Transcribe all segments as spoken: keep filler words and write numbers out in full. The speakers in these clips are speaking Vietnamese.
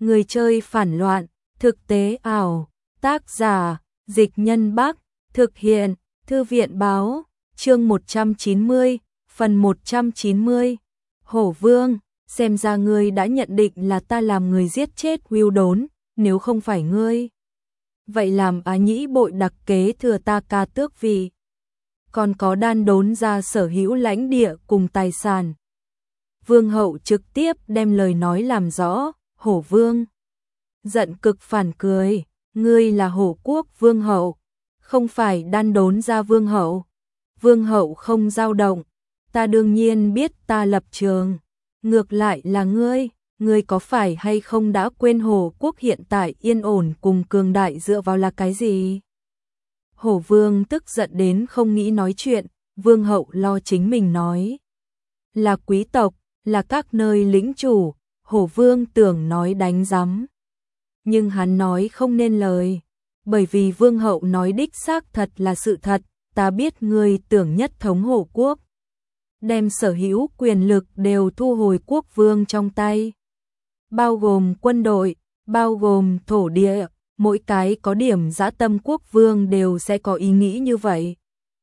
Người chơi phản loạn, thực tế ảo, tác giả, Dịch Nhân Bắc, thực hiện, Thư viện báo, chương một trăm chín mươi, phần một trăm chín mươi. Hổ Vương, xem ra ngươi đã nhận định là ta làm người giết chết Hưu Đốn, nếu không phải ngươi. Vậy làm Á Nhĩ bội đặc kế thừa ta ca tước vị. Còn có Đan Đốn ra sở hữu lãnh địa cùng tài sản. Vương hậu trực tiếp đem lời nói làm rõ, Hổ Vương. Giận cực phản cười, ngươi là Hổ Quốc Vương hậu, không phải Đan Đốn ra Vương hậu. Vương hậu không dao động, ta đương nhiên biết ta lập trường. Ngược lại là ngươi, ngươi có phải hay không đã quên Hổ Quốc hiện tại yên ổn cùng cường đại dựa vào là cái gì? Hổ Vương tức giận đến không nghĩ nói chuyện, Vương hậu lo chính mình nói. Là quý tộc, là các nơi lĩnh chủ, Hổ Vương tưởng nói đánh rắm. Nhưng hắn nói không nên lời, bởi vì Vương hậu nói đích xác thật là sự thật, ta biết ngươi tưởng nhất thống Hổ Quốc. Đem sở hữu quyền lực đều thu hồi quốc vương trong tay. Bao gồm quân đội, bao gồm thổ địa, mỗi cái có điểm dã tâm quốc vương đều sẽ có ý nghĩ như vậy.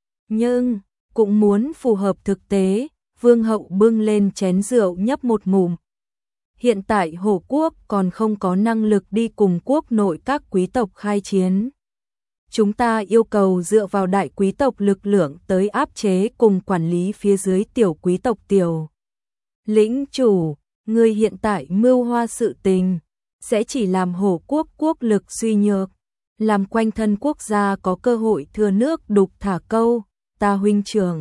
Nhưng, cũng muốn phù hợp thực tế, Vương hậu bưng lên chén rượu nhấp một ngụm. Hiện tại Hổ Quốc còn không có năng lực đi cùng quốc nội các quý tộc khai chiến. Chúng ta yêu cầu dựa vào đại quý tộc lực lượng tới áp chế cùng quản lý phía dưới tiểu quý tộc tiểu. Lĩnh chủ, ngươi hiện tại mưu hoa sự tình, sẽ chỉ làm Hổ Quốc quốc lực suy nhược, làm quanh thân quốc gia có cơ hội thừa nước đục thả câu, ta huynh trưởng.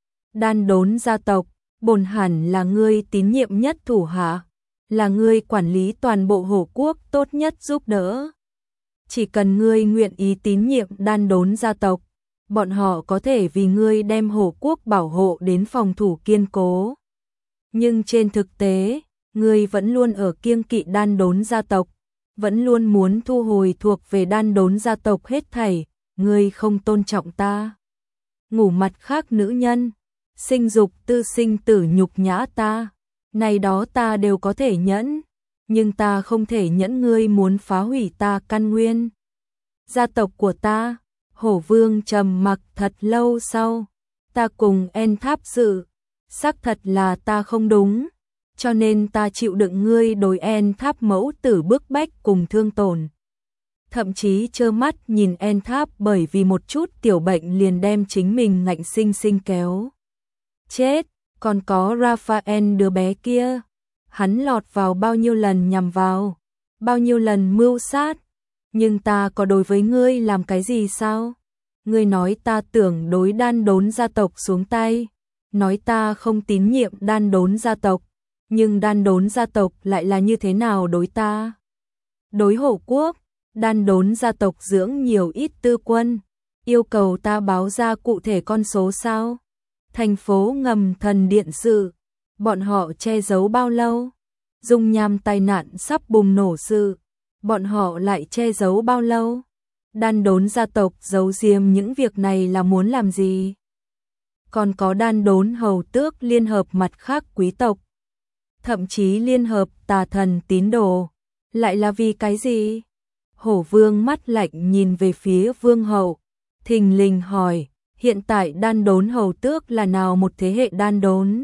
Đan Đốn gia tộc, bổn hẳn là ngươi tín nhiệm nhất thủ hạ, là ngươi quản lý toàn bộ Hổ Quốc tốt nhất giúp đỡ. Chỉ cần ngươi nguyện ý tín nhiệm Đan Đốn gia tộc, bọn họ có thể vì ngươi đem Hổ Quốc bảo hộ đến phòng thủ kiên cố. Nhưng trên thực tế, ngươi vẫn luôn ở kiêng kỵ Đan Đốn gia tộc, vẫn luôn muốn thu hồi thuộc về Đan Đốn gia tộc hết thảy, ngươi không tôn trọng ta. Ngủ mặt khác nữ nhân, sinh dục tư sinh tử nhục nhã ta, này đó ta đều có thể nhẫn, nhưng ta không thể nhẫn ngươi muốn phá hủy ta căn nguyên. Gia tộc của ta, Hổ Vương trầm mặc thật lâu sau, ta cùng En Tháp dự, xác thật là ta không đúng, cho nên ta chịu đựng ngươi đối En Tháp mẫu tử bức bách cùng thương tổn. Thậm chí trơ mắt nhìn En Tháp bởi vì một chút tiểu bệnh liền đem chính mình ngạnh sinh sinh kéo chết, còn có Raphael đứa bé kia, hắn lọt vào bao nhiêu lần nhằm vào, bao nhiêu lần mưu sát, nhưng ta có đối với ngươi làm cái gì sao? Ngươi nói ta tưởng đối Đan Đốn gia tộc xuống tay, nói ta không tín nhiệm Đan Đốn gia tộc, nhưng Đan Đốn gia tộc lại là như thế nào đối ta? Đối Hổ Quốc, Đan Đốn gia tộc dưỡng nhiều ít tư quân, yêu cầu ta báo ra cụ thể con số sao? Thành phố ngầm thần điện sự, bọn họ che giấu bao lâu? Dung nham tai nạn sắp bùng nổ sự, bọn họ lại che giấu bao lâu? Đan Đốn gia tộc giấu giếm những việc này là muốn làm gì? Còn có Đan Đốn hầu tước liên hợp mặt khác quý tộc, thậm chí liên hợp tà thần tín đồ, lại là vì cái gì? Hổ Vương mắt lạnh nhìn về phía Vương hậu, thình lình hỏi, hiện tại Đan Đốn hầu tước là nào một thế hệ Đan Đốn?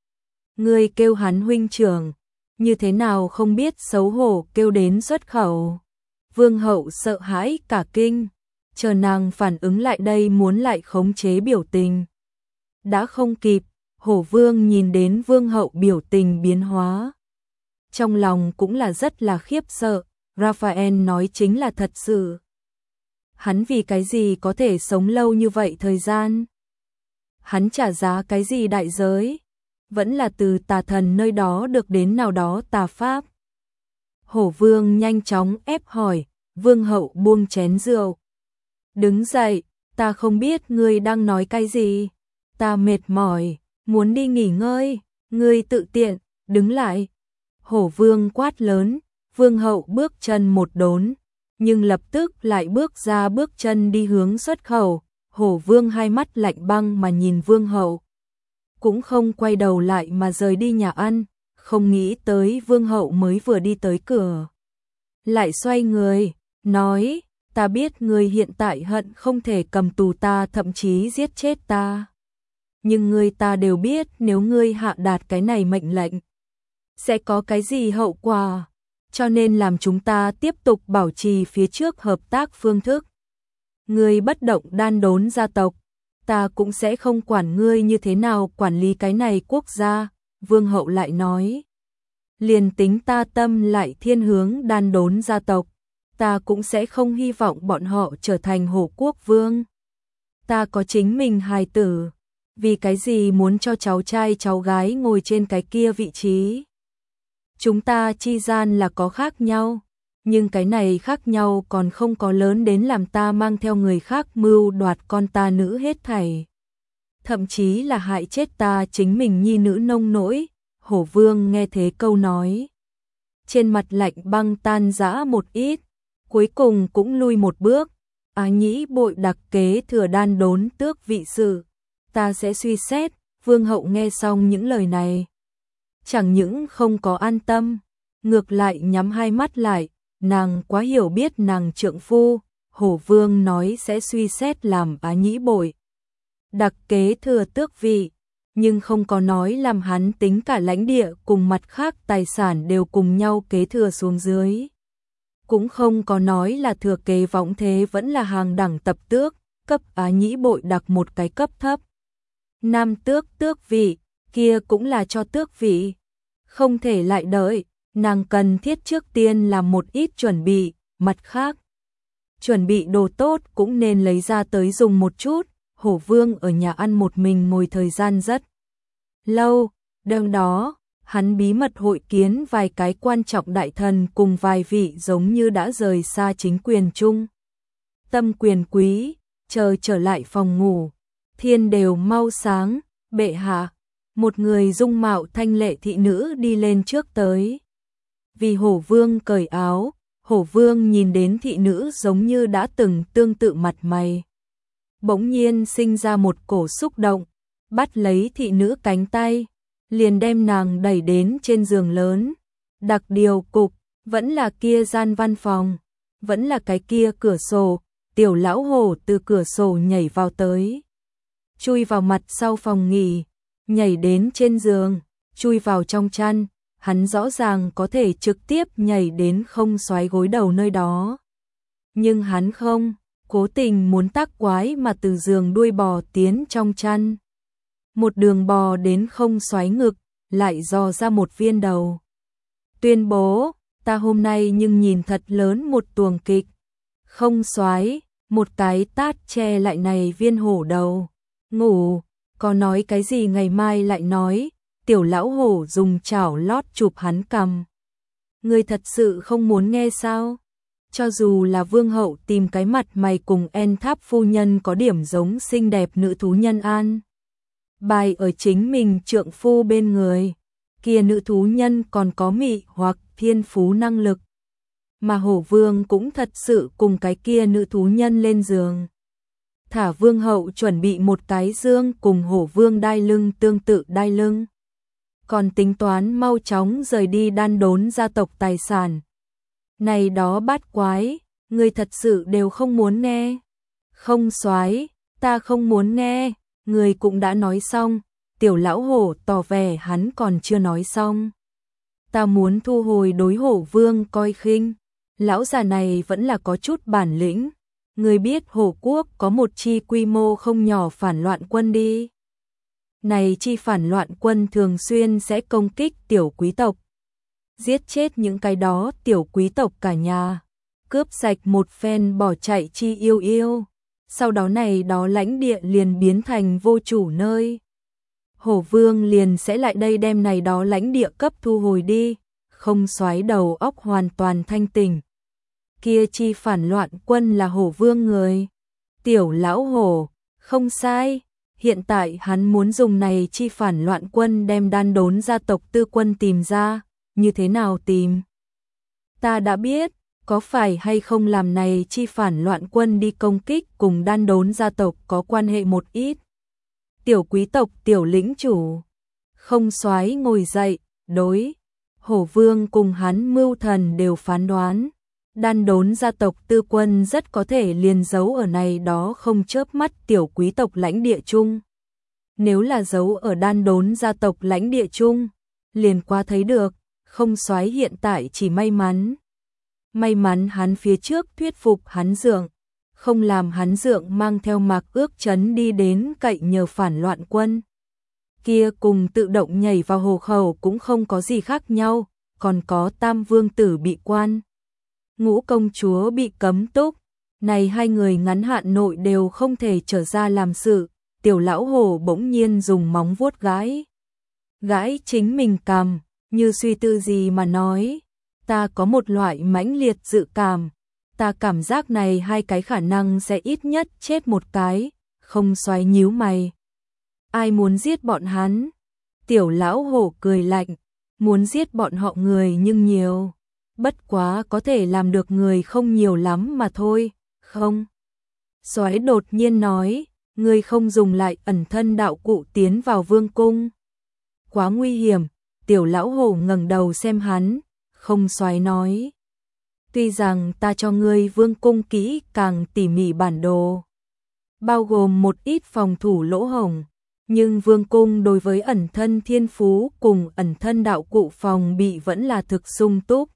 Ngươi kêu hắn huynh trưởng, như thế nào không biết xấu hổ kêu đến xuất khẩu? Vương hậu sợ hãi cả kinh, chờ nàng phản ứng lại đây muốn lại khống chế biểu tình. Đã không kịp, Hổ Vương nhìn đến Vương hậu biểu tình biến hóa. Trong lòng cũng là rất là khiếp sợ, Raphael nói chính là thật sự. Hắn vì cái gì có thể sống lâu như vậy thời gian? Hắn trả giá cái gì đại giới? Vẫn là từ tà thần nơi đó được đến nào đó tà pháp. Hổ Vương nhanh chóng ép hỏi, Vương hậu buông chén rượu. Đứng dậy, ta không biết ngươi đang nói cái gì. Ta mệt mỏi, muốn đi nghỉ ngơi, ngươi tự tiện, đứng lại. Hổ Vương quát lớn, Vương hậu bước chân một đốn, nhưng lập tức lại bước ra bước chân đi hướng xuất khẩu. Hổ Vương hai mắt lạnh băng mà nhìn Vương hậu, cũng không quay đầu lại mà rời đi nhà ăn, không nghĩ tới Vương hậu mới vừa đi tới cửa lại xoay người, nói, ta biết ngươi hiện tại hận không thể cầm tù ta thậm chí giết chết ta. Nhưng ngươi ta đều biết nếu ngươi hạ đạt cái này mệnh lệnh, sẽ có cái gì hậu quả, cho nên làm chúng ta tiếp tục bảo trì phía trước hợp tác phương thức. Ngươi bất động đan đốn gia tộc, ta cũng sẽ không quản ngươi như thế nào quản lý cái này quốc gia, vương hậu lại nói. Liền tính ta tâm lại thiên hướng đan đốn gia tộc, ta cũng sẽ không hy vọng bọn họ trở thành hổ quốc vương. Ta có chính mình hài tử, vì cái gì muốn cho cháu trai cháu gái ngồi trên cái kia vị trí. Chúng ta chi gian là có khác nhau, nhưng cái này khác nhau còn không có lớn đến làm ta mang theo người khác mưu đoạt con ta nữ hết thảy. Thậm chí là hại chết ta chính mình nhi nữ nông nỗi. Hổ vương nghe thế câu nói, trên mặt lạnh băng tan rã một ít, cuối cùng cũng lui một bước. Á Nhĩ Bội đặc kế thừa đan đốn tước vị sự, ta sẽ suy xét. Vương hậu nghe xong những lời này, chẳng những không có an tâm, ngược lại nhắm hai mắt lại, nàng quá hiểu biết nàng trượng phu. Hổ vương nói sẽ suy xét làm Á Nhĩ Bội đặc kế thừa tước vị, nhưng không có nói làm hắn tính cả lãnh địa cùng mặt khác tài sản đều cùng nhau kế thừa xuống dưới. Cũng không có nói là thừa kế võng thế vẫn là hàng đẳng tập tước, cấp Á Nhĩ Bội đặc một cái cấp thấp. Nam tước tước vị, kia cũng là cho tước vị. Không thể lại đợi, nàng cần thiết trước tiên làm một ít chuẩn bị, mặt khác. Chuẩn bị đồ tốt cũng nên lấy ra tới dùng một chút. Hổ vương ở nhà ăn một mình ngồi thời gian rất lâu, đêm đó, hắn bí mật hội kiến vài cái quan trọng đại thần cùng vài vị giống như đã rời xa chính quyền chung. Tâm quyền quý, chờ trở lại phòng ngủ, thiên đều mau sáng, bệ hạ, một người dung mạo thanh lệ thị nữ đi lên trước tới. Vì hổ vương cởi áo, hổ vương nhìn đến thị nữ giống như đã từng tương tự mặt mày. Bỗng nhiên sinh ra một cổ xúc động, bắt lấy thị nữ cánh tay, liền đem nàng đẩy đến trên giường lớn. Đặc điều cục, vẫn là kia gian văn phòng, vẫn là cái kia cửa sổ, tiểu lão hổ từ cửa sổ nhảy vào tới. Chui vào mặt sau phòng nghỉ, nhảy đến trên giường, chui vào trong chăn, hắn rõ ràng có thể trực tiếp nhảy đến không xoáy gối đầu nơi đó. Nhưng hắn không, cố tình muốn tác quái mà từ giường đuôi bò tiến trong chăn. Một đường bò đến không xoáy ngực, lại dò ra một viên đầu. Tuyên bố, ta hôm nay nhưng nhìn thật lớn một tuồng kịch. Không xoáy, một cái tát che lại này viên hổ đầu. Ngủ, có nói cái gì ngày mai lại nói. Tiểu lão hổ dùng chảo lót chụp hắn cằm. Ngươi thật sự không muốn nghe sao? Cho dù là vương hậu tìm cái mặt mày cùng En Tháp phu nhân có điểm giống xinh đẹp nữ thú nhân an. Bài ở chính mình trượng phu bên người, kia nữ thú nhân còn có mị hoặc thiên phú năng lực. Mà hổ vương cũng thật sự cùng cái kia nữ thú nhân lên giường. Thả vương hậu chuẩn bị một cái dương cùng hổ vương đai lưng tương tự đai lưng. Còn tính toán mau chóng rời đi đan đốn gia tộc tài sản. Này đó bát quái, ngươi thật sự đều không muốn nghe. Không xoái, ta không muốn nghe, ngươi cũng đã nói xong. Tiểu lão hổ tỏ vẻ hắn còn chưa nói xong. Ta muốn thu hồi đối hổ vương coi khinh. Lão già này vẫn là có chút bản lĩnh. Ngươi biết hổ quốc có một chi quy mô không nhỏ phản loạn quân đi. Này chi phản loạn quân thường xuyên sẽ công kích tiểu quý tộc. Giết chết những cái đó tiểu quý tộc cả nhà. Cướp sạch một phen bỏ chạy chi yêu yêu. Sau đó này đó lãnh địa liền biến thành vô chủ nơi. Hổ vương liền sẽ lại đây đem này đó lãnh địa cấp thu hồi đi. Không xoáy đầu óc hoàn toàn thanh tỉnh. Kia chi phản loạn quân là hổ vương người. Tiểu lão hổ, không sai. Hiện tại hắn muốn dùng này chi phản loạn quân đem đan đốn gia tộc tư quân tìm ra. Như thế nào tìm? Ta đã biết, có phải hay không làm này chi phản loạn quân đi công kích cùng đan đốn gia tộc có quan hệ một ít. Tiểu quý tộc tiểu lĩnh chủ. Không xoáy ngồi dậy, đối. Hổ vương cùng hắn mưu thần đều phán đoán. Đan đốn gia tộc Tư Quân rất có thể liền giấu ở này đó không chớp mắt tiểu quý tộc lãnh địa chung. Nếu là giấu ở đan đốn gia tộc lãnh địa chung, liền qua thấy được, không soái hiện tại chỉ may mắn. May mắn hắn phía trước thuyết phục hắn dượng, không làm hắn dượng mang theo Mạc Ước Chấn đi đến cậy nhờ phản loạn quân. Kia cùng tự động nhảy vào hồ khẩu cũng không có gì khác nhau, còn có Tam Vương Tử bị quan. Ngũ công chúa bị cấm túc, này hai người ngắn hạn nội đều không thể trở ra làm sự, tiểu lão hổ bỗng nhiên dùng móng vuốt gãi. Gãi chính mình cằm, như suy tư gì mà nói, ta có một loại mãnh liệt dự cảm, ta cảm giác này hai cái khả năng sẽ ít nhất chết một cái, không xoáy nhíu mày. Ai muốn giết bọn hắn? Tiểu lão hổ cười lạnh, muốn giết bọn họ người nhưng nhiều. Bất quá có thể làm được người không nhiều lắm mà thôi, không? Soái đột nhiên nói, ngươi không dùng lại ẩn thân đạo cụ tiến vào vương cung. Quá nguy hiểm, tiểu lão hổ ngẩng đầu xem hắn, không soái nói. Tuy rằng ta cho ngươi vương cung kỹ càng tỉ mỉ bản đồ, bao gồm một ít phòng thủ lỗ hổng, nhưng vương cung đối với ẩn thân thiên phú cùng ẩn thân đạo cụ phòng bị vẫn là thực sung túc.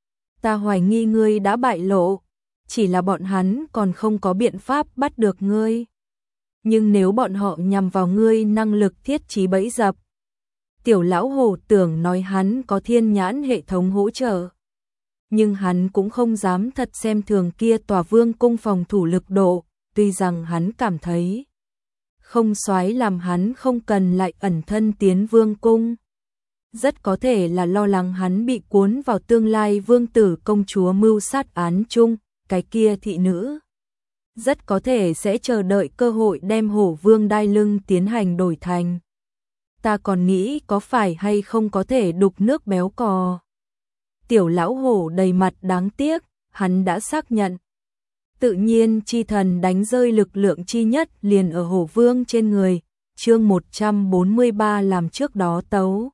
Ta hoài nghi ngươi đã bại lộ, chỉ là bọn hắn còn không có biện pháp bắt được ngươi. Nhưng nếu bọn họ nhằm vào ngươi năng lực thiết trí bẫy dập, tiểu lão hổ tưởng nói hắn có thiên nhãn hệ thống hỗ trợ. Nhưng hắn cũng không dám thật xem thường kia tòa vương cung phòng thủ lực độ, tuy rằng hắn cảm thấy không soái làm hắn không cần lại ẩn thân tiến vương cung. Rất có thể là lo lắng hắn bị cuốn vào tương lai vương tử công chúa mưu sát án chung, cái kia thị nữ. Rất có thể sẽ chờ đợi cơ hội đem hổ vương đai lưng tiến hành đổi thành. Ta còn nghĩ có phải hay không có thể đục nước béo cò. Tiểu lão hổ đầy mặt đáng tiếc, hắn đã xác nhận. Tự nhiên chi thần đánh rơi lực lượng chi nhất liền ở hổ vương trên người, chương một trăm bốn mươi ba làm trước đó tấu.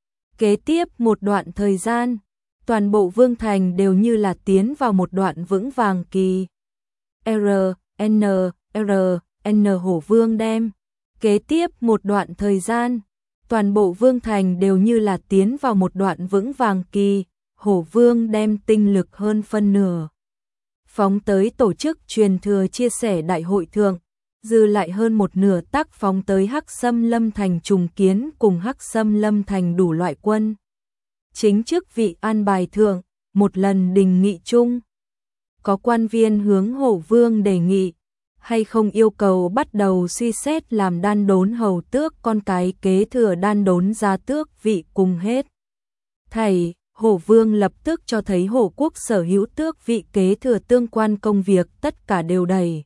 Kế tiếp một đoạn thời gian, toàn bộ vương thành đều như là tiến vào một đoạn vững vàng kỳ. R, N, R, N hổ vương đem. Kế tiếp một đoạn thời gian, toàn bộ vương thành đều như là tiến vào một đoạn vững vàng kỳ, hổ vương đem tinh lực hơn phân nửa. Phóng tới tổ chức truyền thừa chia sẻ đại hội thượng, dư lại hơn một nửa tác phóng tới Hắc Xâm Lâm Thành trùng kiến cùng Hắc Xâm Lâm Thành đủ loại quân. Chính chức vị an bài thượng, một lần đình nghị chung. Có quan viên hướng hổ vương đề nghị, hay không yêu cầu bắt đầu suy xét làm đan đốn hầu tước con cái kế thừa đan đốn gia tước vị cùng hết. Thầy, hổ vương lập tức cho thấy hổ quốc sở hữu tước vị kế thừa tương quan công việc tất cả đều đầy.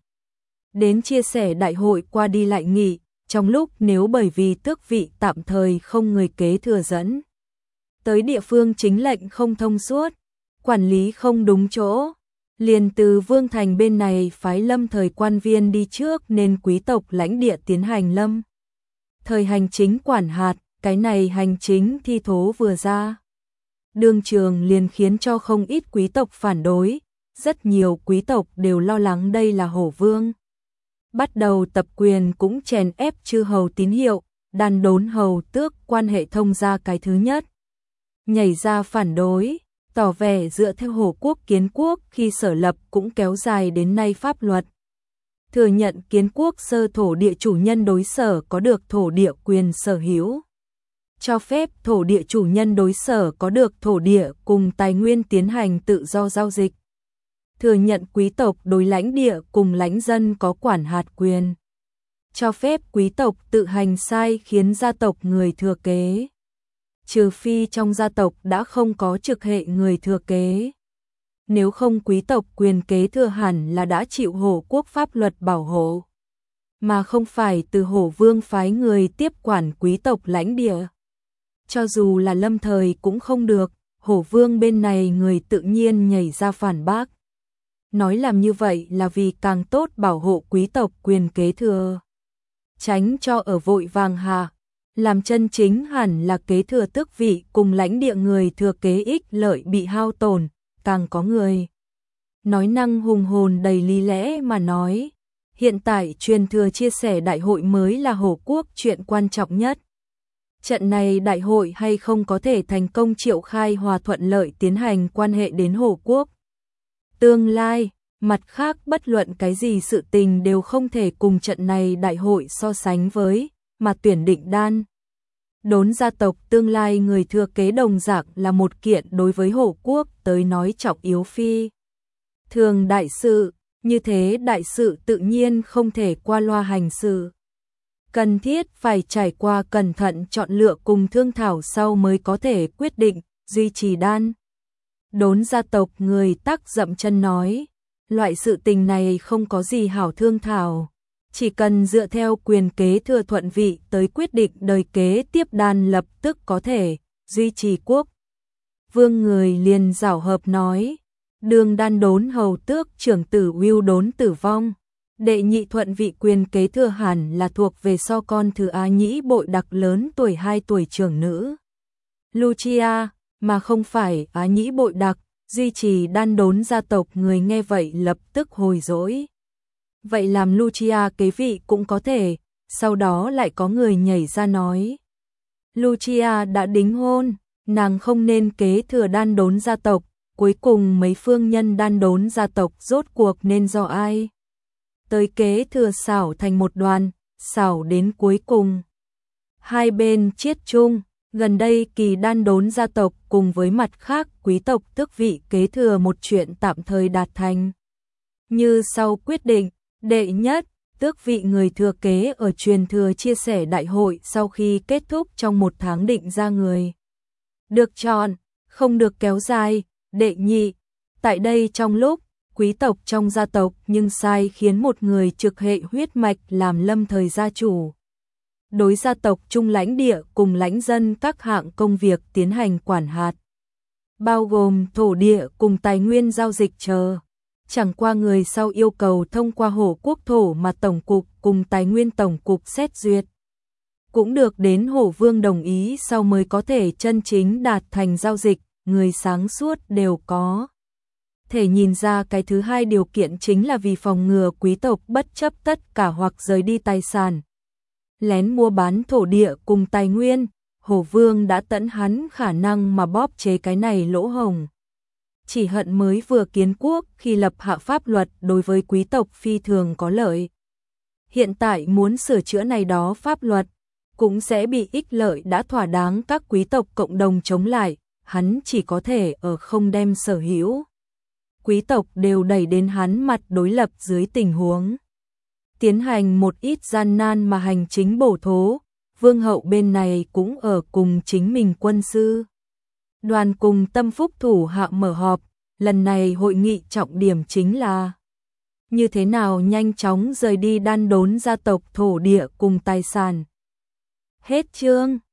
Đến chia sẻ đại hội qua đi lại nghị, trong lúc nếu bởi vì tước vị tạm thời không người kế thừa dẫn. Tới địa phương chính lệnh không thông suốt, quản lý không đúng chỗ. Liền từ vương thành bên này phái lâm thời quan viên đi trước nên quý tộc lãnh địa tiến hành lâm. Thời hành chính quản hạt, cái này hành chính thi thố vừa ra. Đương trường liền khiến cho không ít quý tộc phản đối, rất nhiều quý tộc đều lo lắng đây là hổ vương. Bắt đầu tập quyền cũng chèn ép chư hầu tín hiệu, đàn đốn hầu tước quan hệ thông ra cái thứ nhất. Nhảy ra phản đối, tỏ vẻ dựa theo hổ quốc kiến quốc khi sở lập cũng kéo dài đến nay pháp luật. Thừa nhận kiến quốc sơ thổ địa chủ nhân đối sở có được thổ địa quyền sở hữu. Cho phép thổ địa chủ nhân đối sở có được thổ địa cùng tài nguyên tiến hành tự do giao dịch. Thừa nhận quý tộc đối lãnh địa cùng lãnh dân có quản hạt quyền. Cho phép quý tộc tự hành sai khiến gia tộc người thừa kế. Trừ phi trong gia tộc đã không có trực hệ người thừa kế. Nếu không quý tộc quyền kế thừa hẳn là đã chịu hổ quốc pháp luật bảo hộ. Mà không phải từ hổ vương phái người tiếp quản quý tộc lãnh địa. Cho dù là lâm thời cũng không được, hổ vương bên này người tự nhiên nhảy ra phản bác. Nói làm như vậy là vì càng tốt bảo hộ quý tộc quyền kế thừa. Tránh cho ở vội vàng hạ, làm chân chính hẳn là kế thừa tước vị cùng lãnh địa người thừa kế ích lợi bị hao tổn, càng có người nói năng hùng hồn đầy lý lẽ mà nói, hiện tại truyền thừa chia sẻ đại hội mới là Hổ Quốc chuyện quan trọng nhất. Trận này đại hội hay không có thể thành công triệu khai hòa thuận lợi tiến hành quan hệ đến Hổ Quốc tương lai, mặt khác bất luận cái gì sự tình đều không thể cùng trận này đại hội so sánh với, mà tuyển định đan đốn gia tộc tương lai người thừa kế đồng dạng là một kiện đối với Hổ Quốc tới nói trọng yếu phi thường đại sự, như thế đại sự tự nhiên không thể qua loa hành sự. Cần thiết phải trải qua cẩn thận chọn lựa cùng thương thảo sau mới có thể quyết định, duy trì đan đốn gia tộc người tắc dậm chân nói, loại sự tình này không có gì hảo thương thảo, chỉ cần dựa theo quyền kế thừa thuận vị tới quyết định đời kế tiếp đan lập tức có thể duy trì quốc. Vương người liền giảo hợp nói, đường đan đốn hầu tước trưởng tử Wưu đốn tử vong, đệ nhị thuận vị quyền kế thừa hẳn là thuộc về so con thứ Á Nhĩ bội đặc lớn tuổi hai tuổi trưởng nữ Lucia, mà không phải Á Nhĩ bội đặc, duy trì đan đốn gia tộc người nghe vậy lập tức hồi dỗi. Vậy làm Lucia kế vị cũng có thể, sau đó lại có người nhảy ra nói. Lucia đã đính hôn, nàng không nên kế thừa đan đốn gia tộc, cuối cùng mấy phương nhân đan đốn gia tộc rốt cuộc nên do ai? Tới kế thừa xảo thành một đoàn, xảo đến cuối cùng. Hai bên chiết chung, gần đây kỳ đan đốn gia tộc cùng với mặt khác quý tộc tước vị kế thừa một chuyện tạm thời đạt thành. Như sau quyết định, đệ nhất, tước vị người thừa kế ở truyền thừa chia sẻ đại hội sau khi kết thúc trong một tháng định ra người được chọn, không được kéo dài. Đệ nhị, tại đây trong lúc quý tộc trong gia tộc nhưng sai khiến một người trực hệ huyết mạch làm lâm thời gia chủ. Đối gia tộc trung lãnh địa cùng lãnh dân các hạng công việc tiến hành quản hạt, bao gồm thổ địa cùng tài nguyên giao dịch chờ. Chẳng qua người sau yêu cầu thông qua Hổ Quốc thổ mà tổng cục cùng tài nguyên tổng cục xét duyệt. Cũng được đến Hổ Vương đồng ý sau mới có thể chân chính đạt thành giao dịch, người sáng suốt đều có thể nhìn ra cái thứ hai điều kiện chính là vì phòng ngừa quý tộc bất chấp tất cả hoặc rời đi tài sản, lén mua bán thổ địa cùng tài nguyên. Hổ Vương đã tận hắn khả năng mà bóp chế cái này lỗ hổng. Chỉ hận mới vừa kiến quốc khi lập hạ pháp luật đối với quý tộc phi thường có lợi. Hiện tại muốn sửa chữa này đó pháp luật, cũng sẽ bị ích lợi đã thỏa đáng các quý tộc cộng đồng chống lại, hắn chỉ có thể ở không đem sở hữu quý tộc đều đẩy đến hắn mặt đối lập dưới tình huống tiến hành một ít gian nan mà hành chính bổ thố. Vương hậu bên này cũng ở cùng chính mình quân sư đoàn cùng tâm phúc thủ hạ mở họp, lần này hội nghị trọng điểm chính là như thế nào nhanh chóng rời đi đan đốn gia tộc thổ địa cùng tài sản. Hết chương.